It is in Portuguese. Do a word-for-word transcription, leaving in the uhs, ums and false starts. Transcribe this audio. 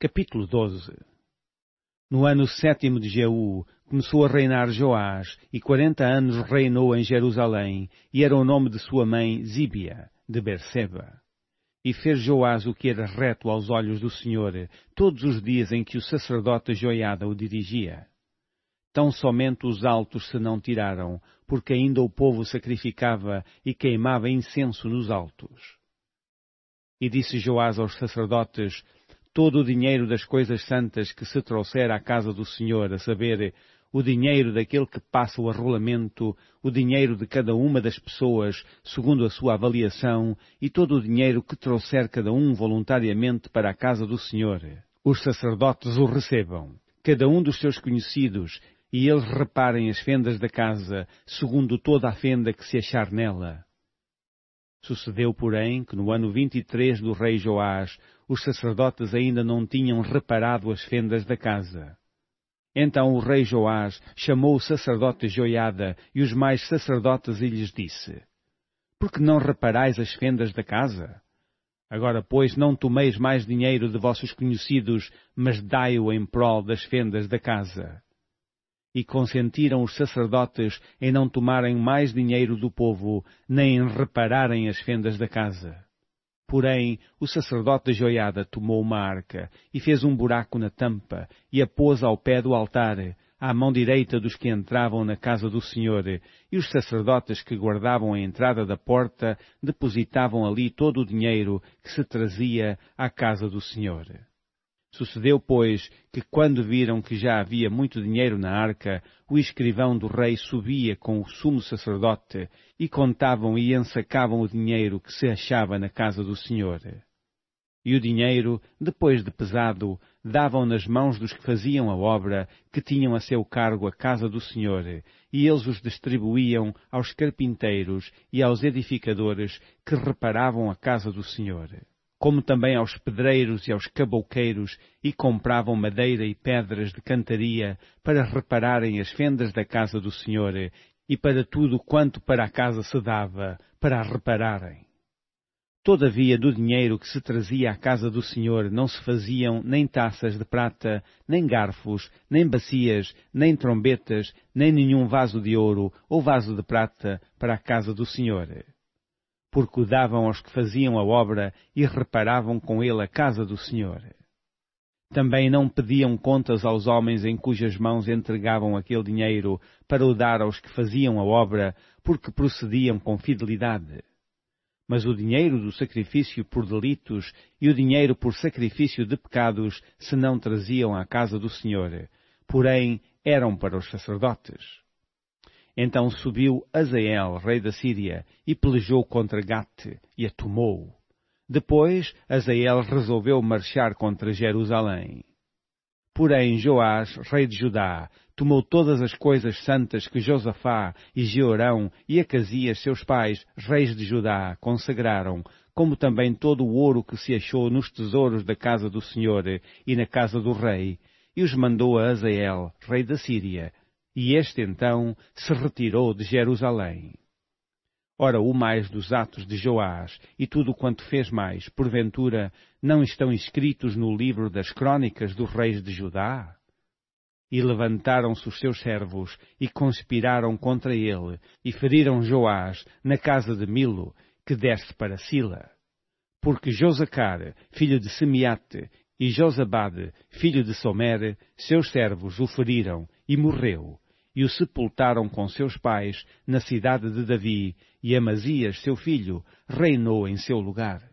Capítulo doze. No ano sétimo de Jeú, começou a reinar Joás, e quarenta anos reinou em Jerusalém, e era o nome de sua mãe Zíbia, de Berseba. E fez Joás o que era reto aos olhos do Senhor, todos os dias em que o sacerdote Joiada o dirigia. Tão somente os altos se não tiraram, porque ainda o povo sacrificava e queimava incenso nos altos. E disse Joás aos sacerdotes: todo o dinheiro das coisas santas que se trouxer à casa do Senhor, a saber, o dinheiro daquele que passa o arrolamento, o dinheiro de cada uma das pessoas, segundo a sua avaliação, e todo o dinheiro que trouxer cada um voluntariamente para a casa do Senhor, os sacerdotes o recebam, cada um dos seus conhecidos, e eles reparem as fendas da casa, segundo toda a fenda que se achar nela. Sucedeu, porém, que no ano vinte e três do rei Joás, os sacerdotes ainda não tinham reparado as fendas da casa. Então o rei Joás chamou o sacerdote Joiada e os mais sacerdotes e lhes disse: por que não reparais as fendas da casa? Agora, pois, não tomeis mais dinheiro de vossos conhecidos, mas dai-o em prol das fendas da casa. E consentiram os sacerdotes em não tomarem mais dinheiro do povo, nem em repararem as fendas da casa. Porém, o sacerdote Joiada tomou uma arca, e fez um buraco na tampa, e a pôs ao pé do altar, à mão direita dos que entravam na casa do Senhor, e os sacerdotes que guardavam a entrada da porta depositavam ali todo o dinheiro que se trazia à casa do Senhor. Sucedeu, pois, que quando viram que já havia muito dinheiro na arca, o escrivão do rei subia com o sumo sacerdote, e contavam e ensacavam o dinheiro que se achava na casa do Senhor. E o dinheiro, depois de pesado, davam nas mãos dos que faziam a obra, que tinham a seu cargo a casa do Senhor, e eles os distribuíam aos carpinteiros e aos edificadores que reparavam a casa do Senhor, como também aos pedreiros e aos cabouqueiros, e compravam madeira e pedras de cantaria para repararem as fendas da casa do Senhor, e para tudo quanto para a casa se dava, para a repararem. Todavia, do dinheiro que se trazia à casa do Senhor não se faziam nem taças de prata, nem garfos, nem bacias, nem trombetas, nem nenhum vaso de ouro ou vaso de prata para a casa do Senhor, porque o davam aos que faziam a obra e reparavam com ele a casa do Senhor. Também não pediam contas aos homens em cujas mãos entregavam aquele dinheiro para o dar aos que faziam a obra, porque procediam com fidelidade. Mas o dinheiro do sacrifício por delitos e o dinheiro por sacrifício de pecados se não traziam à casa do Senhor, porém eram para os sacerdotes. Então subiu Hazael, rei da Síria, e pelejou contra Gate, e a tomou. Depois, Hazael resolveu marchar contra Jerusalém. Porém, Joás, rei de Judá, tomou todas as coisas santas que Josafá e Jeorão e Acasias, seus pais, reis de Judá, consagraram, como também todo o ouro que se achou nos tesouros da casa do Senhor e na casa do rei, e os mandou a Hazael, rei da Síria, e este então se retirou de Jerusalém. Ora, o mais dos atos de Joás e tudo quanto fez mais, porventura, não estão escritos no livro das crônicas dos reis de Judá? E levantaram-se os seus servos e conspiraram contra ele, e feriram Joás na casa de Milo, que desce para Sila. Porque Josacar, filho de Semeate, e Josabade, filho de Somer, seus servos o feriram, e morreu, e o sepultaram com seus pais na cidade de Davi, e Amazias, seu filho, reinou em seu lugar.